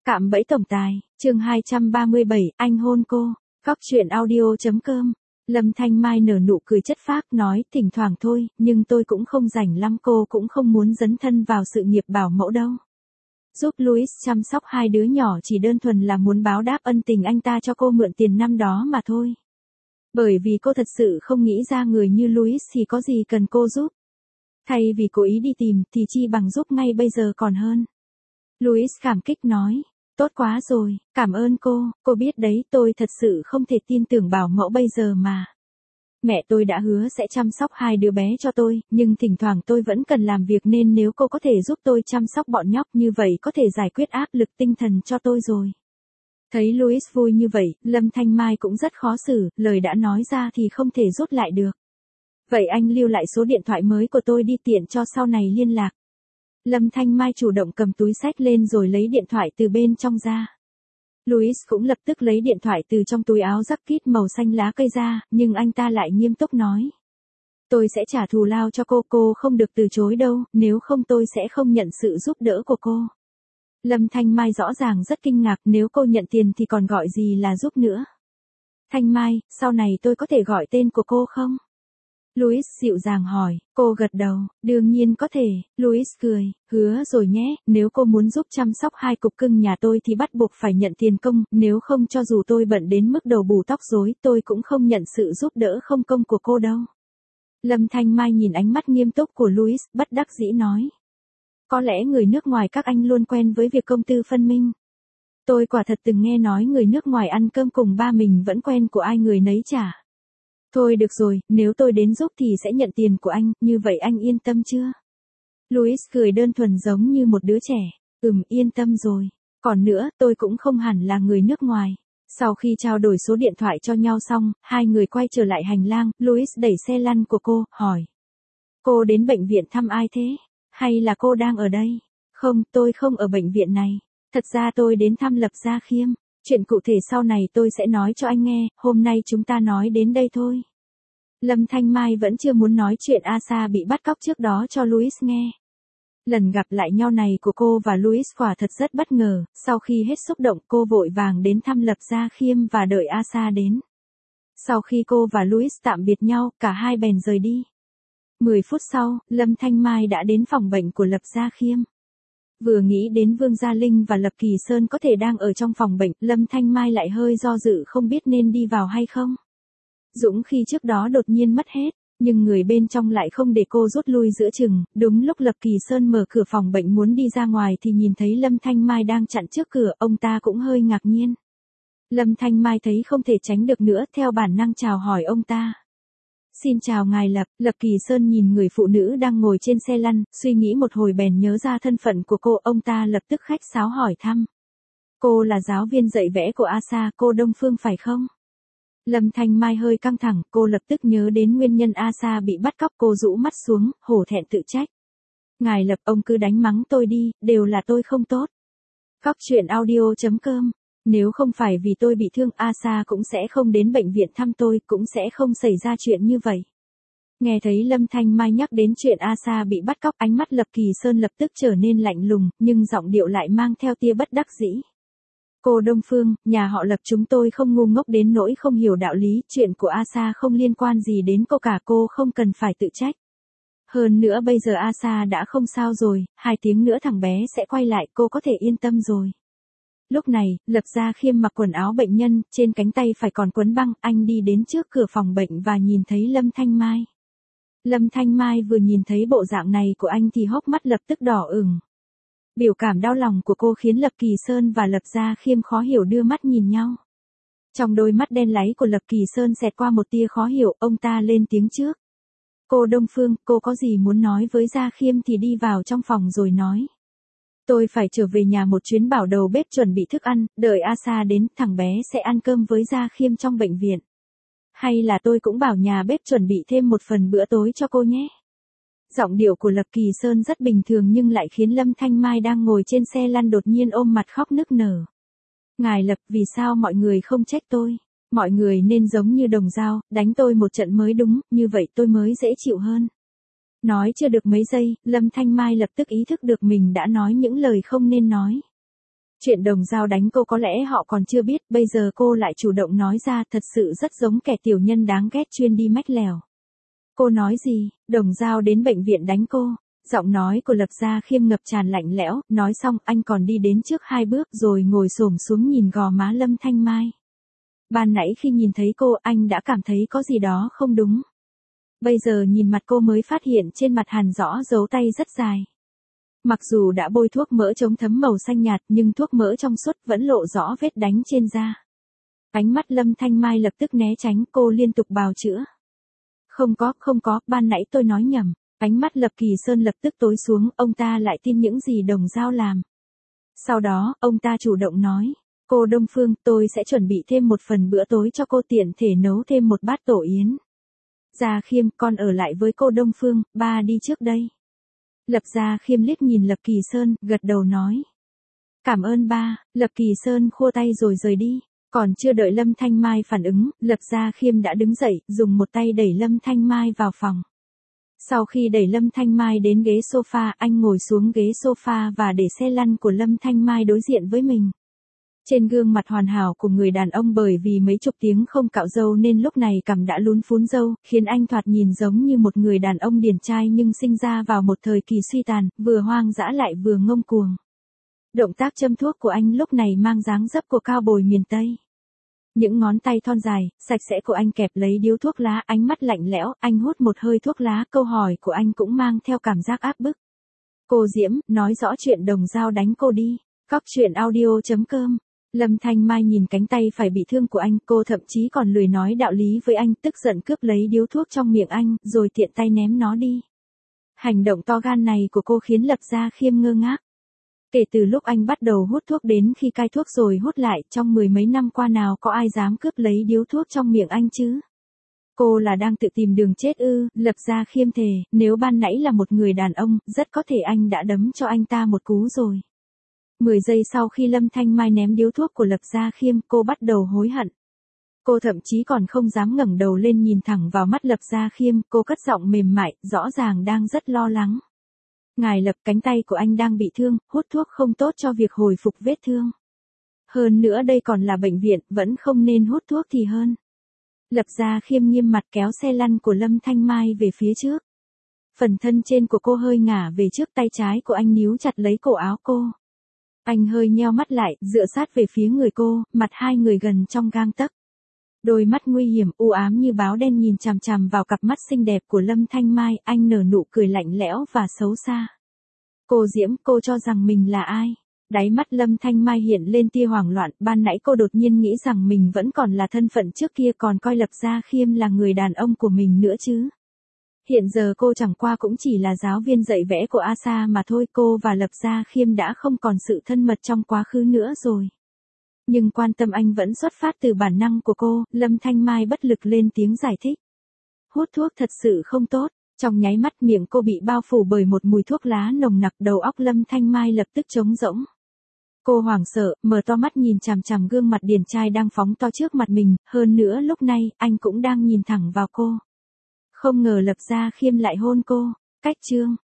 Cạm bẫy tổng tài, chương 237, anh hôn cô. Cóc truyện audio.com. Lâm Thanh Mai nở nụ cười chất phác nói, thỉnh thoảng thôi, nhưng tôi cũng không rảnh lắm, cô cũng không muốn dấn thân vào sự nghiệp bảo mẫu đâu. Giúp Louis chăm sóc hai đứa nhỏ chỉ đơn thuần là muốn báo đáp ân tình anh ta cho cô mượn tiền năm đó mà thôi. Bởi vì cô thật sự không nghĩ ra người như Louis thì có gì cần cô giúp. Thay vì cố ý đi tìm thì chi bằng giúp ngay bây giờ còn hơn. Louis cảm kích nói. Tốt quá rồi, cảm ơn cô biết đấy, tôi thật sự không thể tin tưởng bảo mẫu bây giờ mà. Mẹ tôi đã hứa sẽ chăm sóc hai đứa bé cho tôi, nhưng thỉnh thoảng tôi vẫn cần làm việc nên nếu cô có thể giúp tôi chăm sóc bọn nhóc như vậy có thể giải quyết áp lực tinh thần cho tôi rồi. Thấy Louis vui như vậy, Lâm Thanh Mai cũng rất khó xử, lời đã nói ra thì không thể rút lại được. Vậy anh lưu lại số điện thoại mới của tôi đi tiện cho sau này liên lạc. Lâm Thanh Mai chủ động cầm túi xách lên rồi lấy điện thoại từ bên trong ra. Louis cũng lập tức lấy điện thoại từ trong túi áo jacket màu xanh lá cây ra, nhưng anh ta lại nghiêm túc nói. Tôi sẽ trả thù lao cho cô không được từ chối đâu, nếu không tôi sẽ không nhận sự giúp đỡ của cô. Lâm Thanh Mai rõ ràng rất kinh ngạc, nếu cô nhận tiền thì còn gọi gì là giúp nữa. Thanh Mai, sau này tôi có thể gọi tên của cô không? Louis dịu dàng hỏi, cô gật đầu, đương nhiên có thể, Louis cười, hứa rồi nhé, nếu cô muốn giúp chăm sóc hai cục cưng nhà tôi thì bắt buộc phải nhận tiền công, nếu không cho dù tôi bận đến mức đầu bù tóc rối tôi cũng không nhận sự giúp đỡ không công của cô đâu. Lâm Thanh Mai nhìn ánh mắt nghiêm túc của Louis, bất đắc dĩ nói. Có lẽ người nước ngoài các anh luôn quen với việc công tư phân minh. Tôi quả thật từng nghe nói người nước ngoài ăn cơm cùng ba mình vẫn quen của ai người nấy trả. Thôi được rồi, nếu tôi đến giúp thì sẽ nhận tiền của anh, như vậy anh yên tâm chưa? Louis cười đơn thuần giống như một đứa trẻ. Yên tâm rồi. Còn nữa, tôi cũng không hẳn là người nước ngoài. Sau khi trao đổi số điện thoại cho nhau xong, hai người quay trở lại hành lang, Louis đẩy xe lăn của cô, hỏi. Cô đến bệnh viện thăm ai thế? Hay là cô đang ở đây? Không, tôi không ở bệnh viện này. Thật ra tôi đến thăm Lập Gia Khiêm. Chuyện cụ thể sau này tôi sẽ nói cho anh nghe, hôm nay chúng ta nói đến đây thôi. Lâm Thanh Mai vẫn chưa muốn nói chuyện Asa bị bắt cóc trước đó cho Louis nghe. Lần gặp lại nhau này của cô và Louis quả thật rất bất ngờ, sau khi hết xúc động cô vội vàng đến thăm Lập Gia Khiêm và đợi Asa đến. Sau khi cô và Louis tạm biệt nhau, cả hai bèn rời đi. 10 phút sau, Lâm Thanh Mai đã đến phòng bệnh của Lập Gia Khiêm. Vừa nghĩ đến Vương Gia Linh và Lập Kỳ Sơn có thể đang ở trong phòng bệnh, Lâm Thanh Mai lại hơi do dự không biết nên đi vào hay không. Dũng khi trước đó đột nhiên mất hết, nhưng người bên trong lại không để cô rút lui giữa chừng, đúng lúc Lập Kỳ Sơn mở cửa phòng bệnh muốn đi ra ngoài thì nhìn thấy Lâm Thanh Mai đang chặn trước cửa, ông ta cũng hơi ngạc nhiên. Lâm Thanh Mai thấy không thể tránh được nữa, theo bản năng chào hỏi ông ta. Xin chào ngài Lập. Lập Kỳ Sơn nhìn người phụ nữ đang ngồi trên xe lăn, suy nghĩ một hồi bèn nhớ ra thân phận của cô, ông ta lập tức khách sáo hỏi thăm. Cô là giáo viên dạy vẽ của Asa, cô Đông Phương phải không? Lâm Thanh Mai hơi căng thẳng, cô lập tức nhớ đến nguyên nhân Asa bị bắt cóc, cô rũ mắt xuống, hổ thẹn tự trách. Ngài Lập, ông cứ đánh mắng tôi đi, đều là tôi không tốt. Cóc truyện audio.com. Nếu không phải vì tôi bị thương, Asa cũng sẽ không đến bệnh viện thăm tôi, cũng sẽ không xảy ra chuyện như vậy. Nghe thấy Lâm Thanh Mai nhắc đến chuyện Asa bị bắt cóc, ánh mắt Lập Kỳ Sơn lập tức trở nên lạnh lùng, nhưng giọng điệu lại mang theo tia bất đắc dĩ. Cô Đông Phương, nhà họ Lập chúng tôi không ngu ngốc đến nỗi không hiểu đạo lý, chuyện của Asa không liên quan gì đến cô cả, cô không cần phải tự trách. Hơn nữa bây giờ Asa đã không sao rồi, 2 tiếng nữa thằng bé sẽ quay lại, cô có thể yên tâm rồi. Lúc này, Lập Gia Khiêm mặc quần áo bệnh nhân, trên cánh tay phải còn quấn băng, anh đi đến trước cửa phòng bệnh và nhìn thấy Lâm Thanh Mai. Lâm Thanh Mai vừa nhìn thấy bộ dạng này của anh thì hốc mắt lập tức đỏ ửng. Biểu cảm đau lòng của cô khiến Lập Kỳ Sơn và Lập Gia Khiêm khó hiểu đưa mắt nhìn nhau. Trong đôi mắt đen láy của Lập Kỳ Sơn xẹt qua một tia khó hiểu, ông ta lên tiếng trước. Cô Đông Phương, cô có gì muốn nói với Gia Khiêm thì đi vào trong phòng rồi nói. Tôi phải trở về nhà một chuyến, bảo đầu bếp chuẩn bị thức ăn, đợi Asa đến, thằng bé sẽ ăn cơm với Gia Khiêm trong bệnh viện. Hay là tôi cũng bảo nhà bếp chuẩn bị thêm một phần bữa tối cho cô nhé. Giọng điệu của Lập Kỳ Sơn rất bình thường nhưng lại khiến Lâm Thanh Mai đang ngồi trên xe lăn đột nhiên ôm mặt khóc nức nở. Ngài Lập, vì sao mọi người không trách tôi? Mọi người nên giống như đồng dao, đánh tôi một trận mới đúng, như vậy tôi mới dễ chịu hơn. Nói chưa được mấy giây, Lâm Thanh Mai lập tức ý thức được mình đã nói những lời không nên nói. Chuyện Đồng Dao đánh cô có lẽ họ còn chưa biết, bây giờ cô lại chủ động nói ra, thật sự rất giống kẻ tiểu nhân đáng ghét chuyên đi mách lèo. Cô nói gì? Đồng Dao đến bệnh viện đánh cô. Giọng nói của Lập Gia Khiêm ngập tràn lạnh lẽo, nói xong anh còn đi đến trước 2 bước rồi ngồi xổm xuống nhìn gò má Lâm Thanh Mai. Ban nãy khi nhìn thấy cô anh đã cảm thấy có gì đó không đúng. Bây giờ nhìn mặt cô mới phát hiện trên mặt hằn rõ dấu tay rất dài. Mặc dù đã bôi thuốc mỡ chống thấm màu xanh nhạt nhưng thuốc mỡ trong suốt vẫn lộ rõ vết đánh trên da. Ánh mắt Lâm Thanh Mai lập tức né tránh, cô liên tục bào chữa. Không có, ban nãy tôi nói nhầm. Ánh mắt Lập Kỳ Sơn lập tức tối xuống, ông ta lại tin những gì Đồng Dao làm. Sau đó, ông ta chủ động nói, cô Đông Phương, tôi sẽ chuẩn bị thêm một phần bữa tối cho cô, tiện thể nấu thêm một bát tổ yến. Gia Khiêm, con ở lại với cô Đông Phương, ba đi trước đây. Lập Gia Khiêm liếc nhìn Lập Kỳ Sơn, gật đầu nói. Cảm ơn ba. Lập Kỳ Sơn khua tay rồi rời đi. Còn chưa đợi Lâm Thanh Mai phản ứng, Lập Gia Khiêm đã đứng dậy, dùng một tay đẩy Lâm Thanh Mai vào phòng. Sau khi đẩy Lâm Thanh Mai đến ghế sofa, anh ngồi xuống ghế sofa và để xe lăn của Lâm Thanh Mai đối diện với mình. Trên gương mặt hoàn hảo của người đàn ông bởi vì mấy chục tiếng không cạo râu nên lúc này cằm đã lún phún râu, khiến anh thoạt nhìn giống như một người đàn ông điển trai nhưng sinh ra vào một thời kỳ suy tàn, vừa hoang dã lại vừa ngông cuồng. Động tác châm thuốc của anh lúc này mang dáng dấp của cao bồi miền Tây. Những ngón tay thon dài, sạch sẽ của anh kẹp lấy điếu thuốc lá, ánh mắt lạnh lẽo, anh hút một hơi thuốc lá, câu hỏi của anh cũng mang theo cảm giác áp bức. Cô Diễm, nói rõ chuyện Đồng Dao đánh cô đi. Cóc truyện audio.com. Lâm Thanh Mai nhìn cánh tay phải bị thương của anh, cô thậm chí còn lười nói đạo lý với anh, tức giận cướp lấy điếu thuốc trong miệng anh, rồi tiện tay ném nó đi. Hành động to gan này của cô khiến Lập Gia Khiêm ngơ ngác. Kể từ lúc anh bắt đầu hút thuốc đến khi cai thuốc rồi hút lại, trong 10 mấy năm qua nào có ai dám cướp lấy điếu thuốc trong miệng anh chứ? Cô là đang tự tìm đường chết ư? Lập Gia Khiêm thề, nếu ban nãy là một người đàn ông, rất có thể anh đã đấm cho anh ta một cú rồi. 10 giây sau khi Lâm Thanh Mai ném điếu thuốc của Lập Gia Khiêm, cô bắt đầu hối hận. Cô thậm chí còn không dám ngẩng đầu lên nhìn thẳng vào mắt Lập Gia Khiêm, cô cất giọng mềm mại, rõ ràng đang rất lo lắng. Ngài Lập, cánh tay của anh đang bị thương, hút thuốc không tốt cho việc hồi phục vết thương. Hơn nữa đây còn là bệnh viện, vẫn không nên hút thuốc thì hơn. Lập Gia Khiêm nghiêm mặt kéo xe lăn của Lâm Thanh Mai về phía trước. Phần thân trên của cô hơi ngả về trước, tay trái của anh níu chặt lấy cổ áo cô. Anh hơi nheo mắt lại, dựa sát về phía người cô, mặt hai người gần trong gang tấc. Đôi mắt nguy hiểm, u ám như báo đen nhìn chằm chằm vào cặp mắt xinh đẹp của Lâm Thanh Mai, anh nở nụ cười lạnh lẽo và xấu xa. Cô Diễm, cô cho rằng mình là ai? Đáy mắt Lâm Thanh Mai hiện lên tia hoảng loạn, ban nãy cô đột nhiên nghĩ rằng mình vẫn còn là thân phận trước kia, còn coi Lập Gia Khiêm là người đàn ông của mình nữa chứ. Hiện giờ cô chẳng qua cũng chỉ là giáo viên dạy vẽ của Asa mà thôi, cô và Lập Gia Khiêm đã không còn sự thân mật trong quá khứ nữa rồi. Nhưng quan tâm anh vẫn xuất phát từ bản năng của cô, Lâm Thanh Mai bất lực lên tiếng giải thích. Hút thuốc thật sự không tốt, trong nháy mắt miệng cô bị bao phủ bởi một mùi thuốc lá nồng nặc, đầu óc Lâm Thanh Mai lập tức trống rỗng. Cô hoảng sợ, mở to mắt nhìn chằm chằm gương mặt điển trai đang phóng to trước mặt mình, hơn nữa lúc này, anh cũng đang nhìn thẳng vào cô. Không ngờ Lập Gia Khiêm lại hôn cô. Cách chương